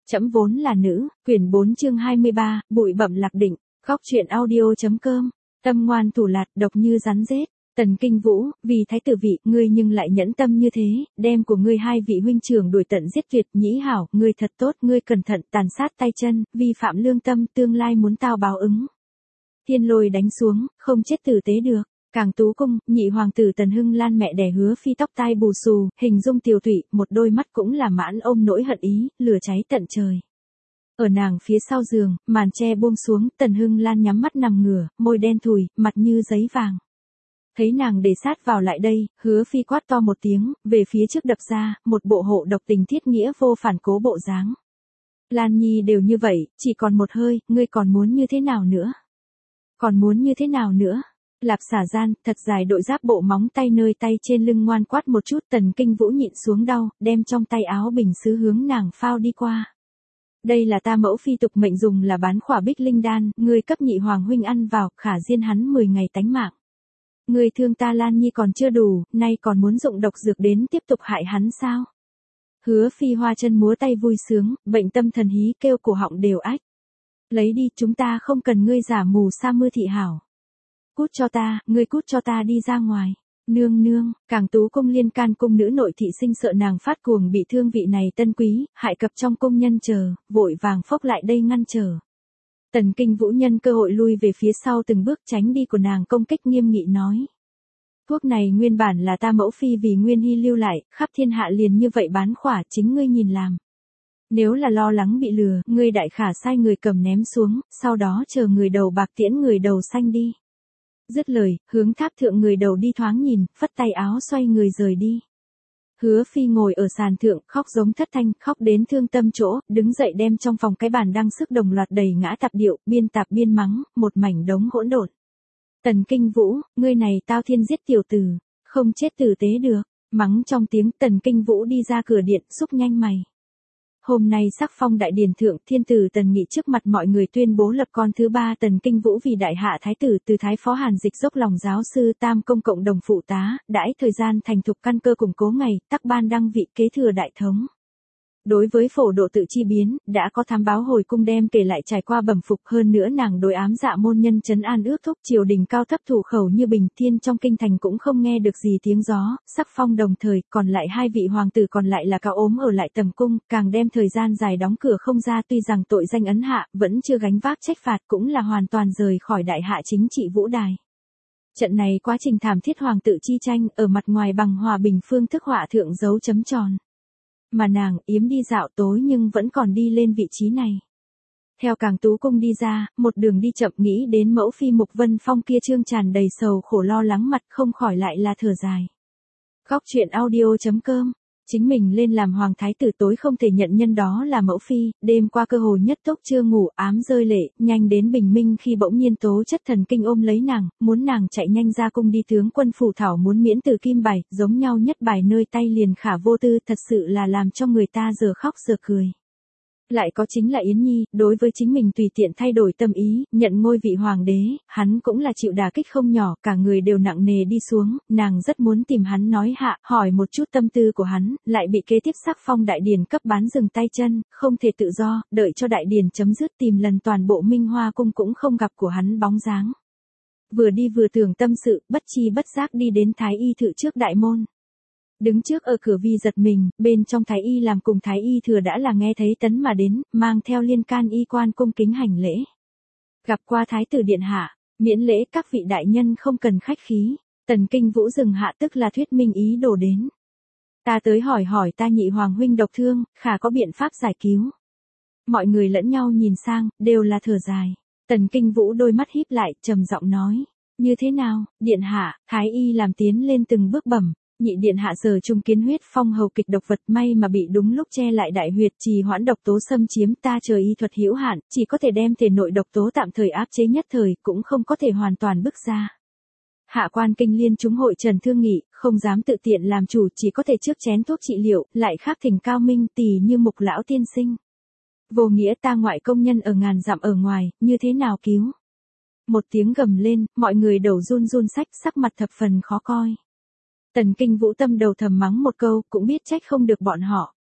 Trẫm vốn là nữ, quyển 4 chương 23, bụi bặm lạc định, góc truyện audio.com, tâm ngoan thủ lạt độc như rắn rết. Tần Kinh Vũ, vì thái tử vị, ngươi nhưng lại nhẫn tâm như thế, đem của ngươi hai vị huynh trưởng đuổi tận giết tuyệt, nhĩ hảo, ngươi thật tốt, ngươi cẩn thận, tàn sát tay chân, vi phạm lương tâm, tương lai muốn tao báo ứng. Thiên lôi đánh xuống, không chết tử tế được. Càng Tú Cung, nhị hoàng tử Tần Hưng Lan mẹ đẻ Hứa Phi tóc tai bù xù, hình dung tiều tụy, một đôi mắt cũng là mãn ôm nỗi hận ý, lửa cháy tận trời. Ở nàng phía sau giường, màn che buông xuống, Tần Hưng Lan nhắm mắt nằm ngửa, môi đen thùi, mặt như giấy vàng. Thấy nàng để sát vào lại đây, Hứa Phi quát to một tiếng, về phía trước đập ra, một bộ hộ độc tình thiết nghĩa vô phản cố bộ dáng. Lan Nhi đều như vậy, chỉ còn một hơi, ngươi còn muốn như thế nào nữa? Còn muốn như thế nào nữa? Lạp xả gian, thật dài đội giáp bộ móng tay nơi tay trên lưng ngoan quát một chút, Tần Kinh Vũ nhịn xuống đau, đem trong tay áo bình sứ hướng nàng phao đi qua. Đây là ta mẫu phi tục mệnh dùng là bán khỏa bích linh đan, ngươi cấp nhị hoàng huynh ăn vào, khả diên hắn 10 ngày tánh mạng. Ngươi thương ta Lan Nhi còn chưa đủ, nay còn muốn dụng độc dược đến tiếp tục hại hắn sao? Hứa Phi hoa chân múa tay vui sướng, bệnh tâm thần hí kêu cổ họng đều ách. Lấy đi, chúng ta không cần ngươi giả mù sa mưa thị hảo. Cút cho ta, ngươi cút cho ta đi ra ngoài. Nương nương, Càng Tú Cung liên can cung nữ nội thị sinh sợ nàng phát cuồng bị thương vị này tân quý, hại cập trong cung nhân chờ, vội vàng phốc lại đây ngăn trở. Tần Kinh Vũ nhân cơ hội lui về phía sau từng bước tránh đi của nàng công kích nghiêm nghị nói. Thuốc này nguyên bản là ta mẫu phi vì Nguyên Hy lưu lại, khắp thiên hạ liền như vậy bán khỏa, chính ngươi nhìn làm. Nếu là lo lắng bị lừa, ngươi đại khả sai người cầm ném xuống, sau đó chờ người đầu bạc tiễn người đầu xanh đi. Dứt lời, hướng tháp thượng người đầu đi thoáng nhìn, phất tay áo xoay người rời đi. Hứa Phi ngồi ở sàn thượng, khóc giống thất thanh, khóc đến thương tâm chỗ, đứng dậy đem trong phòng cái bàn đang sức đồng loạt đầy ngã tạp điệu, biên tạp biên mắng, một mảnh đống hỗn độn. Tần Kinh Vũ, ngươi này tao thiên giết tiểu tử, không chết tử tế được, mắng trong tiếng Tần Kinh Vũ đi ra cửa điện, xúc nhanh mày. Hôm nay sắc phong đại điển thượng, thiên tử Tần Nghị trước mặt mọi người tuyên bố lập con thứ ba Tần Kinh Vũ vì đại hạ thái tử, từ thái phó Hàn Dịch dốc lòng giáo sư tam công cộng đồng phụ tá, đãi thời gian thành thục căn cơ củng cố ngày, tắc ban đăng vị kế thừa đại thống. Đối với phổ độ tự chi biến, đã có thám báo hồi cung đem kể lại trải qua bẩm phục, hơn nữa nàng đối ám dạ môn nhân trấn an ước thúc, triều đình cao thấp thủ khẩu như bình thiên trong kinh thành cũng không nghe được gì tiếng gió, sắc phong đồng thời, còn lại hai vị hoàng tử còn lại là cao ốm ở lại tầm cung, càng đem thời gian dài đóng cửa không ra, tuy rằng tội danh ấn hạ, vẫn chưa gánh vác trách phạt, cũng là hoàn toàn rời khỏi đại hạ chính trị vũ đài. Trận này quá trình thảm thiết hoàng tử chi tranh, ở mặt ngoài bằng hòa bình phương thức họa thượng dấu chấm tròn. Mà nàng, yếm đi dạo tối nhưng vẫn còn đi lên vị trí này. Theo Càng Tú Cung đi ra, một đường đi chậm nghĩ đến mẫu phi Mục Vân Phong kia trương tràn đầy sầu khổ lo lắng mặt không khỏi lại là thở dài. Góc truyện audio.com, chính mình lên làm hoàng thái tử tối không thể nhận nhân đó là mẫu phi, đêm qua cơ hội nhất tốc chưa ngủ ám rơi lệ, nhanh đến bình minh khi bỗng nhiên tố chất thần kinh ôm lấy nàng, muốn nàng chạy nhanh ra cung đi tướng quân phủ thảo muốn miễn từ kim bài, giống nhau nhất bài nơi tay liền khả vô tư, thật sự là làm cho người ta giờ khóc giờ cười. Lại có chính là Yến Nhi, đối với chính mình tùy tiện thay đổi tâm ý, nhận ngôi vị hoàng đế, hắn cũng là chịu đả kích không nhỏ, cả người đều nặng nề đi xuống, nàng rất muốn tìm hắn nói hạ, hỏi một chút tâm tư của hắn, lại bị kế tiếp sắc phong đại điển cấp bán dừng tay chân, không thể tự do, đợi cho đại điển chấm dứt tìm lần toàn bộ Minh Hoa cung cũng không gặp của hắn bóng dáng. Vừa đi vừa tưởng tâm sự, bất chi bất giác đi đến Thái Y thự trước đại môn. Đứng trước ở cửa vi giật mình, bên trong thái y làm cùng thái y thừa đã là nghe thấy tấn mà đến, mang theo liên can y quan cung kính hành lễ. Gặp qua thái tử điện hạ, miễn lễ các vị đại nhân không cần khách khí, Tần Kinh Vũ dừng hạ tức là thuyết minh ý đồ đến. Ta tới hỏi hỏi ta nhị hoàng huynh độc thương, khả có biện pháp giải cứu. Mọi người lẫn nhau nhìn sang, đều là thở dài. Tần Kinh Vũ đôi mắt híp lại, trầm giọng nói, như thế nào, điện hạ, thái y làm tiến lên từng bước bẩm. Nhị điện hạ giờ trung kiến huyết phong hầu kịch độc vật may mà bị đúng lúc che lại đại huyệt trì hoãn độc tố xâm chiếm ta chờ y thuật hữu hạn, chỉ có thể đem thể nội độc tố tạm thời áp chế nhất thời, cũng không có thể hoàn toàn bức ra. Hạ quan kinh liên chúng hội trần thương nghị, không dám tự tiện làm chủ chỉ có thể trước chén thuốc trị liệu, lại khác thỉnh cao minh tỳ như Mục lão tiên sinh. Vô nghĩa ta ngoại công nhân ở ngàn dặm ở ngoài, như thế nào cứu? Một tiếng gầm lên, mọi người đầu run run sách sắc mặt thập phần khó coi. Tần Kinh Vũ tâm đầu thầm mắng một câu, cũng biết trách không được bọn họ.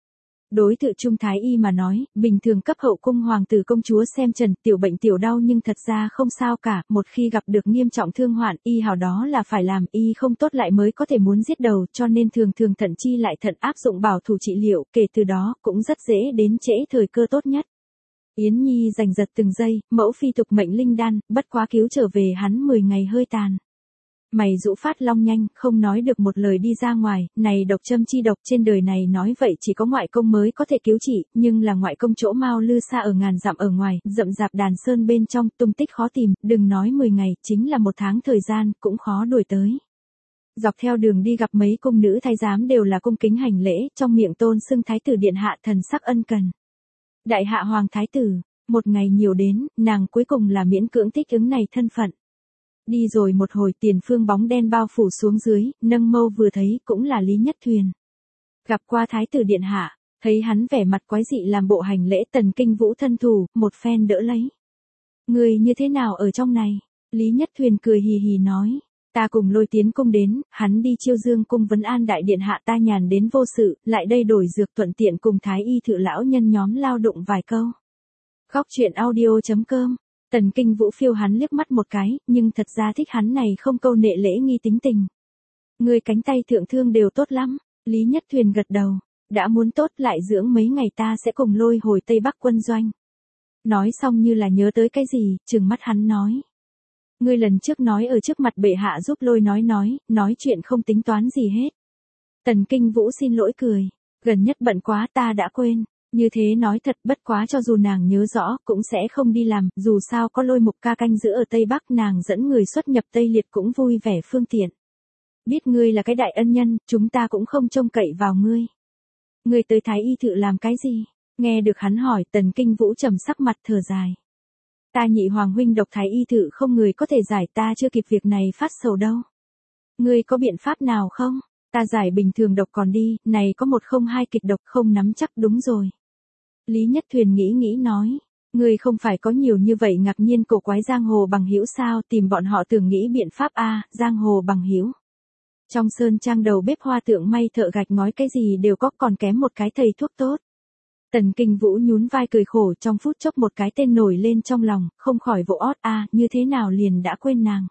Đối tự trung thái y mà nói, bình thường cấp hậu cung hoàng tử công chúa xem trần tiểu bệnh tiểu đau nhưng thật ra không sao cả, một khi gặp được nghiêm trọng thương hoạn, y hào đó là phải làm, y không tốt lại mới có thể muốn giết đầu, cho nên thường thường thận chi lại thận áp dụng bảo thủ trị liệu, kể từ đó cũng rất dễ đến trễ thời cơ tốt nhất. Yến Nhi giành giật từng giây, mẫu phi tục mệnh linh đan, bất quá cứu trở về hắn 10 ngày hơi tàn. Mày rũ phát long nhanh, không nói được một lời đi ra ngoài, này độc châm chi độc trên đời này nói vậy chỉ có ngoại công mới có thể cứu trị, nhưng là ngoại công chỗ Mao Lư xa ở ngàn dặm ở ngoài, rậm rạp đàn sơn bên trong, tung tích khó tìm, đừng nói 10 ngày, chính là 1 tháng thời gian, cũng khó đuổi tới. Dọc theo đường đi gặp mấy cung nữ thái giám đều là cung kính hành lễ, trong miệng tôn xưng thái tử điện hạ thần sắc ân cần. Đại hạ hoàng thái tử, một ngày nhiều đến, nàng cuối cùng là miễn cưỡng thích ứng này thân phận. Đi rồi một hồi tiền phương bóng đen bao phủ xuống dưới, nâng mâu vừa thấy cũng là Lý Nhất Thuyền. Gặp qua thái tử điện hạ, thấy hắn vẻ mặt quái dị làm bộ hành lễ Tần Kinh Vũ thân thủ, một phen đỡ lấy. Người như thế nào ở trong này? Lý Nhất Thuyền cười hì hì nói. Ta cùng Lôi tiến cung đến, hắn đi Chiêu Dương cung vấn an đại điện hạ ta nhàn đến vô sự, lại đây đổi dược thuận tiện cùng thái y thự lão nhân nhóm lao động vài câu. Khóc chuyện audio.com. Tần Kinh Vũ phiêu hắn liếc mắt một cái, nhưng thật ra thích hắn này không câu nệ lễ nghi tính tình. Người cánh tay thượng thương đều tốt lắm, Lý Nhất Thuyền gật đầu, đã muốn tốt lại dưỡng mấy ngày ta sẽ cùng Lôi hồi Tây Bắc quân doanh. Nói xong như là nhớ tới cái gì, trừng mắt hắn nói. Ngươi lần trước nói ở trước mặt bệ hạ giúp Lôi nói chuyện không tính toán gì hết. Tần Kinh Vũ xin lỗi cười, gần nhất bận quá ta đã quên. Như thế nói thật bất quá cho dù nàng nhớ rõ cũng sẽ không đi làm, dù sao có Lôi Mục ca canh giữ ở Tây Bắc nàng dẫn người xuất nhập Tây Liệt cũng vui vẻ phương tiện. Biết ngươi là cái đại ân nhân, chúng ta cũng không trông cậy vào ngươi. Ngươi tới thái y thự làm cái gì? Nghe được hắn hỏi Tần Kinh Vũ trầm sắc mặt thở dài. Ta nhị hoàng huynh độc thái y thự không người có thể giải ta chưa kịp việc này phát sầu đâu. Ngươi có biện pháp nào không? Ta giải bình thường độc còn đi, này có 102 kịch độc không nắm chắc đúng rồi. Lý Nhất Thuyền nghĩ nói, ngươi không phải có nhiều như vậy ngạc nhiên cổ quái giang hồ bằng hữu sao, tìm bọn họ tưởng nghĩ biện pháp a, giang hồ bằng hữu. Trong sơn trang đầu bếp hoa tượng may thợ gạch ngói cái gì đều có còn kém một cái thầy thuốc tốt. Tần Kinh Vũ nhún vai cười khổ trong phút chốc một cái tên nổi lên trong lòng, không khỏi vỗ ót a, như thế nào liền đã quên nàng.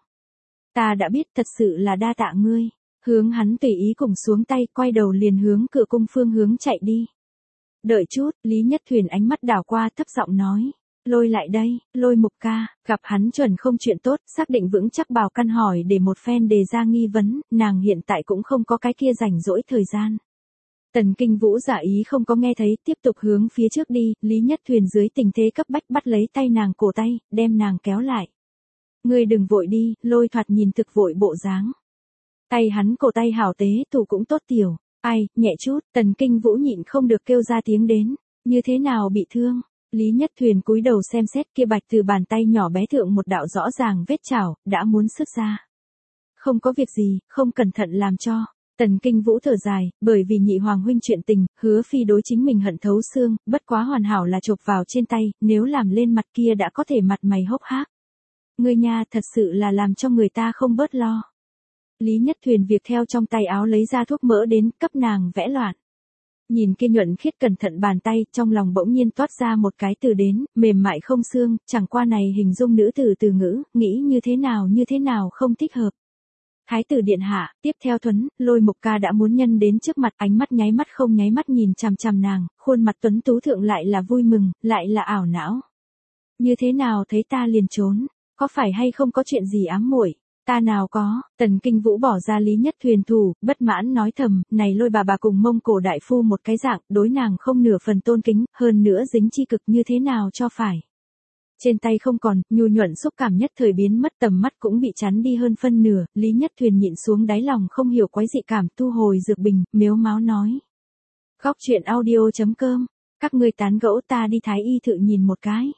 Ta đã biết thật sự là đa tạ ngươi, hướng hắn tùy ý cùng xuống tay quay đầu liền hướng cửa cung phương hướng chạy đi. Đợi chút, Lý Nhất Thuyền ánh mắt đảo qua thấp giọng nói. Lôi lại đây, Lôi Mục ca, gặp hắn chuẩn không chuyện tốt, xác định vững chắc bảo căn hỏi để một phen đề ra nghi vấn, nàng hiện tại cũng không có cái kia rảnh rỗi thời gian. Tần Kinh Vũ giả ý không có nghe thấy, tiếp tục hướng phía trước đi, Lý Nhất Thuyền dưới tình thế cấp bách bắt lấy tay nàng cổ tay, đem nàng kéo lại. Ngươi đừng vội đi, Lôi thoạt nhìn thực vội bộ dáng. Tay hắn cổ tay hảo tế thủ cũng tốt tiểu. Ai, nhẹ chút, Tần Kinh Vũ nhịn không được kêu ra tiếng đến. Như thế nào bị thương? Lý Nhất Thuyền cúi đầu xem xét kia bạch từ bàn tay nhỏ bé thượng một đạo rõ ràng vết chảo, đã muốn sức ra. Không có việc gì, không cẩn thận làm cho. Tần Kinh Vũ thở dài, bởi vì nhị hoàng huynh chuyện tình, Hứa Phi đối chính mình hận thấu xương, bất quá hoàn hảo là chộp vào trên tay, nếu làm lên mặt kia đã có thể mặt mày hốc hác. Ngươi nha thật sự là làm cho người ta không bớt lo. Lý Nhất Thuyền việc theo trong tay áo lấy ra thuốc mỡ đến, cấp nàng vẽ loạn. Nhìn kia nhuận khiết cẩn thận bàn tay, trong lòng bỗng nhiên toát ra một cái từ đến, mềm mại không xương, chẳng qua này hình dung nữ tử từ ngữ, nghĩ như thế nào không thích hợp. Thái tử điện hạ, tiếp theo Lôi Mục ca đã muốn nhân đến trước mặt, ánh mắt nháy mắt không nháy mắt nhìn chằm chằm nàng, khuôn mặt tuấn tú thượng lại là vui mừng, lại là ảo não. Như thế nào thấy ta liền trốn, có phải hay không có chuyện gì ám muội? Ta nào có, Tần Kinh Vũ bỏ ra Lý Nhất Thuyền thủ, bất mãn nói thầm, này Lôi bà cùng Mông Cổ đại phu một cái dạng, đối nàng không nửa phần tôn kính, hơn nữa dính chi cực như thế nào cho phải. Trên tay không còn, nhu nhuận xúc cảm nhất thời biến mất, tầm mắt cũng bị chắn đi hơn phân nửa, Lý Nhất Thuyền nhịn xuống đáy lòng không hiểu quái dị cảm, thu hồi dược bình, mếu máo nói. Khóc chuyện audio.com, các ngươi tán gẫu ta đi thái y thự nhìn một cái.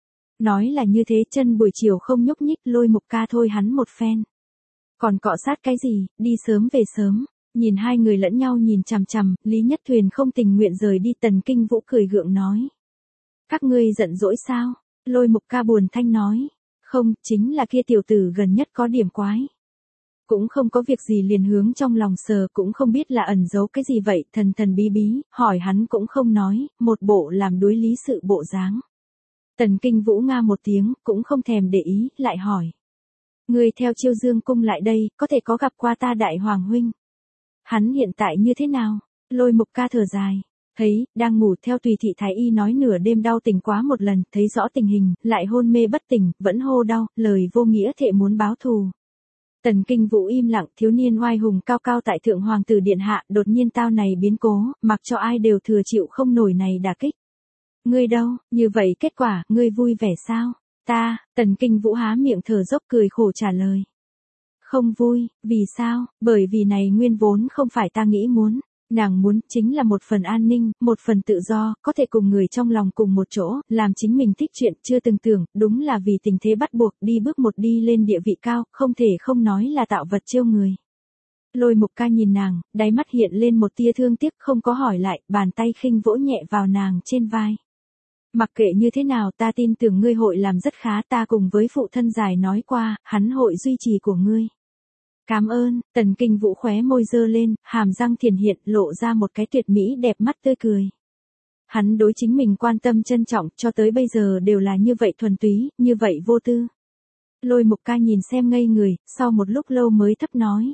Nói là như thế, chân buổi chiều không nhúc nhích, Lôi Mục ca thôi hắn một phen. Còn cọ sát cái gì, đi sớm về sớm. Nhìn hai người lẫn nhau nhìn chằm chằm, Lý Nhất Thuyền không tình nguyện rời đi. Tần Kinh Vũ cười gượng nói. Các ngươi giận dỗi sao? Lôi Mục ca buồn thanh nói. Không, chính là kia tiểu tử gần nhất có điểm quái. cũng không có việc gì liền hướng trong lòng sờ, cũng không biết là ẩn giấu cái gì vậy, thần thần bí bí, hỏi hắn cũng không nói, một bộ làm đối lý sự bộ dáng. Tần Kinh Vũ nga một tiếng, cũng không thèm để ý, lại hỏi. Người theo Chiêu Dương cung lại đây, có thể có gặp qua ta đại hoàng huynh. Hắn hiện tại như thế nào? Lôi Mục Ca thở dài. Thấy, đang ngủ theo Tùy thị thái y nói nửa đêm đau tỉnh quá một lần, thấy rõ tình hình, lại hôn mê bất tỉnh, vẫn hô đau, lời vô nghĩa thệ muốn báo thù. Tần Kinh Vũ im lặng, thiếu niên oai hùng cao cao tại thượng hoàng tử điện hạ, đột nhiên tao này biến cố, mặc cho ai đều thừa chịu không nổi này đả kích. Ngươi đâu, như vậy kết quả, ngươi vui vẻ sao? Ta, Tần Kinh Vũ há miệng thở dốc cười khổ trả lời. Không vui, vì sao? Bởi vì này nguyên vốn không phải ta nghĩ muốn. Nàng muốn chính là một phần an ninh, một phần tự do, có thể cùng người trong lòng cùng một chỗ, làm chính mình thích chuyện chưa từng tưởng, đúng là vì tình thế bắt buộc đi bước một đi lên địa vị cao, không thể không nói là tạo vật trêu người. Lôi Mục Ca nhìn nàng, đáy mắt hiện lên một tia thương tiếc, không có hỏi lại, bàn tay khinh vỗ nhẹ vào nàng trên vai. Mặc kệ như thế nào ta tin tưởng ngươi hội làm rất khá, ta cùng với phụ thân giải nói qua, hắn hội duy trì của ngươi. Cảm ơn, Tần Kinh Vũ khóe môi dơ lên, hàm răng thiền hiện lộ ra một cái tuyệt mỹ đẹp mắt tươi cười. Hắn đối chính mình quan tâm trân trọng cho tới bây giờ đều là như vậy thuần túy, như vậy vô tư. Lôi Mục Ca nhìn xem ngây người, sau một lúc lâu mới thấp nói.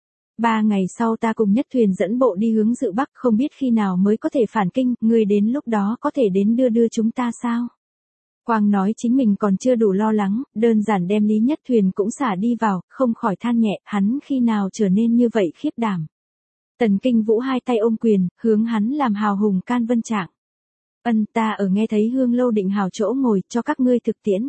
3 ngày sau ta cùng Nhất Thuyền dẫn bộ đi hướng Dự Bắc, không biết khi nào mới có thể phản kinh, ngươi đến lúc đó có thể đến đưa chúng ta sao? Quang nói chính mình còn chưa đủ lo lắng, đơn giản đem Lý Nhất Thuyền cũng xả đi vào, không khỏi than nhẹ, hắn khi nào trở nên như vậy khiếp đảm. Tần Kinh Vũ hai tay ôm quyền, hướng hắn làm hào hùng can vân trạng. Ân, ta ở nghe thấy Hương Lâu định hào chỗ ngồi, cho các ngươi thực tiễn.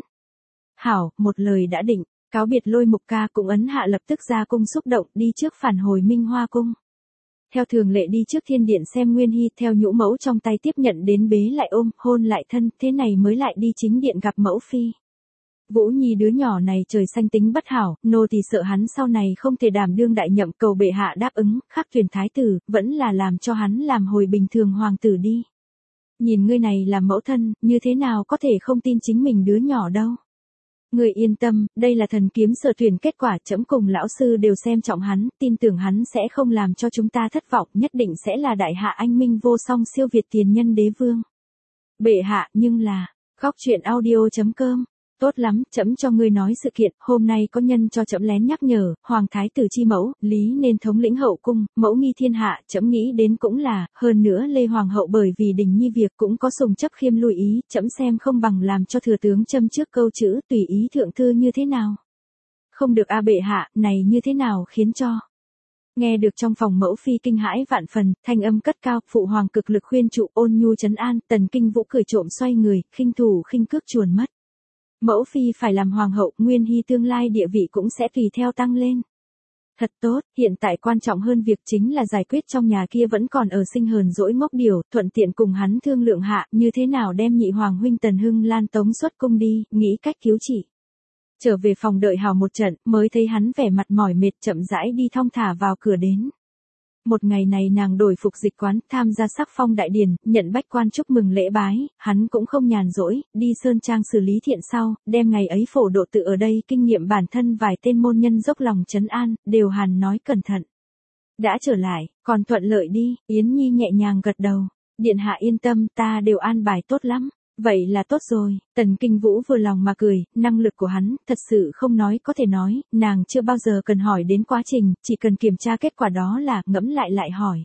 Hảo, một lời đã định, cáo biệt Lôi Mục Ca cũng ấn hạ lập tức ra cung xúc động, đi trước phản hồi Minh Hoa cung. Theo thường lệ đi trước thiên điện xem Nguyên Hy, theo nhũ mẫu trong tay tiếp nhận đến bế lại ôm, hôn lại thân, thế này mới lại đi chính điện gặp mẫu phi. Vũ Nhi đứa nhỏ này trời xanh tính bất hảo, nô thì sợ hắn sau này không thể đảm đương đại nhậm, cầu bệ hạ đáp ứng, khắc tuyển thái tử, vẫn là làm cho hắn làm hồi bình thường hoàng tử đi. Nhìn ngươi này làm mẫu thân, như thế nào có thể không tin chính mình đứa nhỏ đâu. Người yên tâm, đây là thần kiếm sở tuyển kết quả, trẫm cùng lão sư đều xem trọng hắn, tin tưởng hắn sẽ không làm cho chúng ta thất vọng, nhất định sẽ là đại hạ anh minh vô song siêu việt tiền nhân đế vương. Bệ hạ, nhưng là, góc truyện audio.com, tốt lắm, trẫm cho ngươi nói sự kiện, hôm nay có nhân cho trẫm lén nhắc nhở, hoàng thái tử chi mẫu, lý nên thống lĩnh hậu cung, mẫu nghi thiên hạ, trẫm nghĩ đến cũng là, hơn nữa Lê Hoàng hậu bởi vì đình nhi việc cũng có sùng chấp khiêm lui ý, trẫm xem không bằng làm cho thừa tướng châm trước câu chữ, tùy ý thượng thư như thế nào. Không được a bệ hạ, này như thế nào khiến cho. Nghe được trong phòng mẫu phi kinh hãi vạn phần, thanh âm cất cao, phụ hoàng cực lực khuyên trụ, ôn nhu trấn an, Tần Kinh Vũ cười trộm xoay người, khinh thủ khinh cước chuồn mất. Mẫu phi phải làm hoàng hậu, Nguyên Hy tương lai địa vị cũng sẽ tùy theo tăng lên. Thật tốt, hiện tại quan trọng hơn việc chính là giải quyết trong nhà kia vẫn còn ở sinh hờn dỗi ngốc điều, thuận tiện cùng hắn thương lượng hạ, như thế nào đem nhị hoàng huynh Tần Hưng Lan tống xuất cung đi, nghĩ cách cứu trị. Trở về phòng đợi hào một trận, mới thấy hắn vẻ mặt mỏi mệt chậm rãi đi thong thả vào cửa đến. Một ngày này nàng đổi phục dịch quán, tham gia sắc phong đại điển, nhận bách quan chúc mừng lễ bái, hắn cũng không nhàn rỗi, đi sơn trang xử lý thiện sau, đem ngày ấy phổ độ tự ở đây kinh nghiệm bản thân vài tên môn nhân dốc lòng trấn an, đều hàn nói cẩn thận. Đã trở lại, còn thuận lợi đi, Yến Nhi nhẹ nhàng gật đầu, điện hạ yên tâm, ta đều an bài tốt lắm. Vậy là tốt rồi, Tần Kinh Vũ vừa lòng mà cười, năng lực của hắn, thật sự không nói có thể nói, nàng chưa bao giờ cần hỏi đến quá trình, chỉ cần kiểm tra kết quả đó là, ngẫm lại hỏi.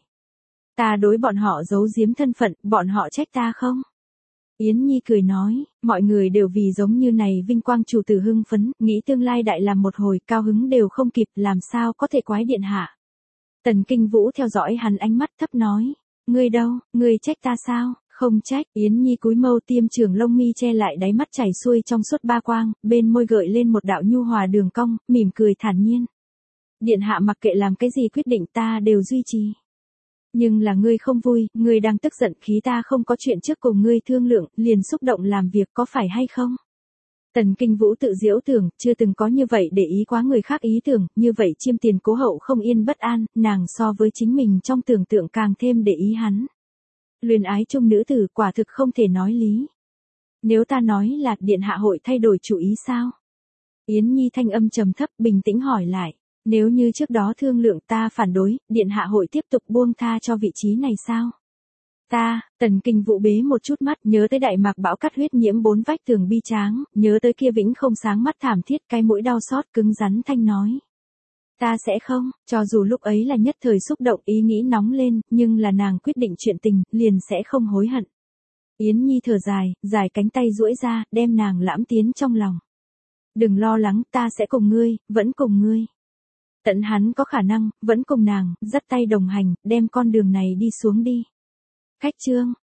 Ta đối bọn họ giấu giếm thân phận, bọn họ trách ta không? Yến Nhi cười nói, mọi người đều vì giống như này vinh quang chủ tử hưng phấn, nghĩ tương lai đại làm một hồi, cao hứng đều không kịp, làm sao có thể quái điện hạ. Tần Kinh Vũ theo dõi hắn ánh mắt thấp nói, ngươi đâu, ngươi trách ta sao? Không trách, Yến Nhi cúi mâu tiêm trường lông mi che lại đáy mắt chảy xuôi trong suốt ba quang, bên môi gợi lên một đạo nhu hòa đường cong, mỉm cười thản nhiên. Điện hạ mặc kệ làm cái gì quyết định ta đều duy trì. Nhưng là ngươi không vui, ngươi đang tức giận khí ta không có chuyện trước cùng ngươi thương lượng, liền xúc động làm việc có phải hay không? Tần Kinh Vũ tự giễu tưởng, chưa từng có như vậy để ý quá người khác ý tưởng, như vậy chiêm tiền cố hậu không yên bất an, nàng so với chính mình trong tưởng tượng càng thêm để ý hắn. Luyến ái chung nữ tử quả thực không thể nói lý. Nếu ta nói là điện hạ hội thay đổi chủ ý sao? Yến Nhi thanh âm trầm thấp bình tĩnh hỏi lại. Nếu như trước đó thương lượng ta phản đối, điện hạ hội tiếp tục buông tha cho vị trí này sao? Tần Kinh Vũ bế một chút mắt, nhớ tới Đại Mạc bão cắt huyết nhiễm 4 vách tường bi tráng, nhớ tới kia vĩnh không sáng mắt thảm thiết, cái mũi đau xót cứng rắn thanh nói. Ta sẽ không, cho dù lúc ấy là nhất thời xúc động ý nghĩ nóng lên, nhưng là nàng quyết định chuyện tình, liền sẽ không hối hận. Yến Nhi thở dài, dài cánh tay duỗi ra, đem nàng lãm tiến trong lòng. Đừng lo lắng, ta sẽ cùng ngươi, vẫn cùng ngươi. Tận hắn có khả năng, vẫn cùng nàng, dắt tay đồng hành, đem con đường này đi xuống đi. Khách trương,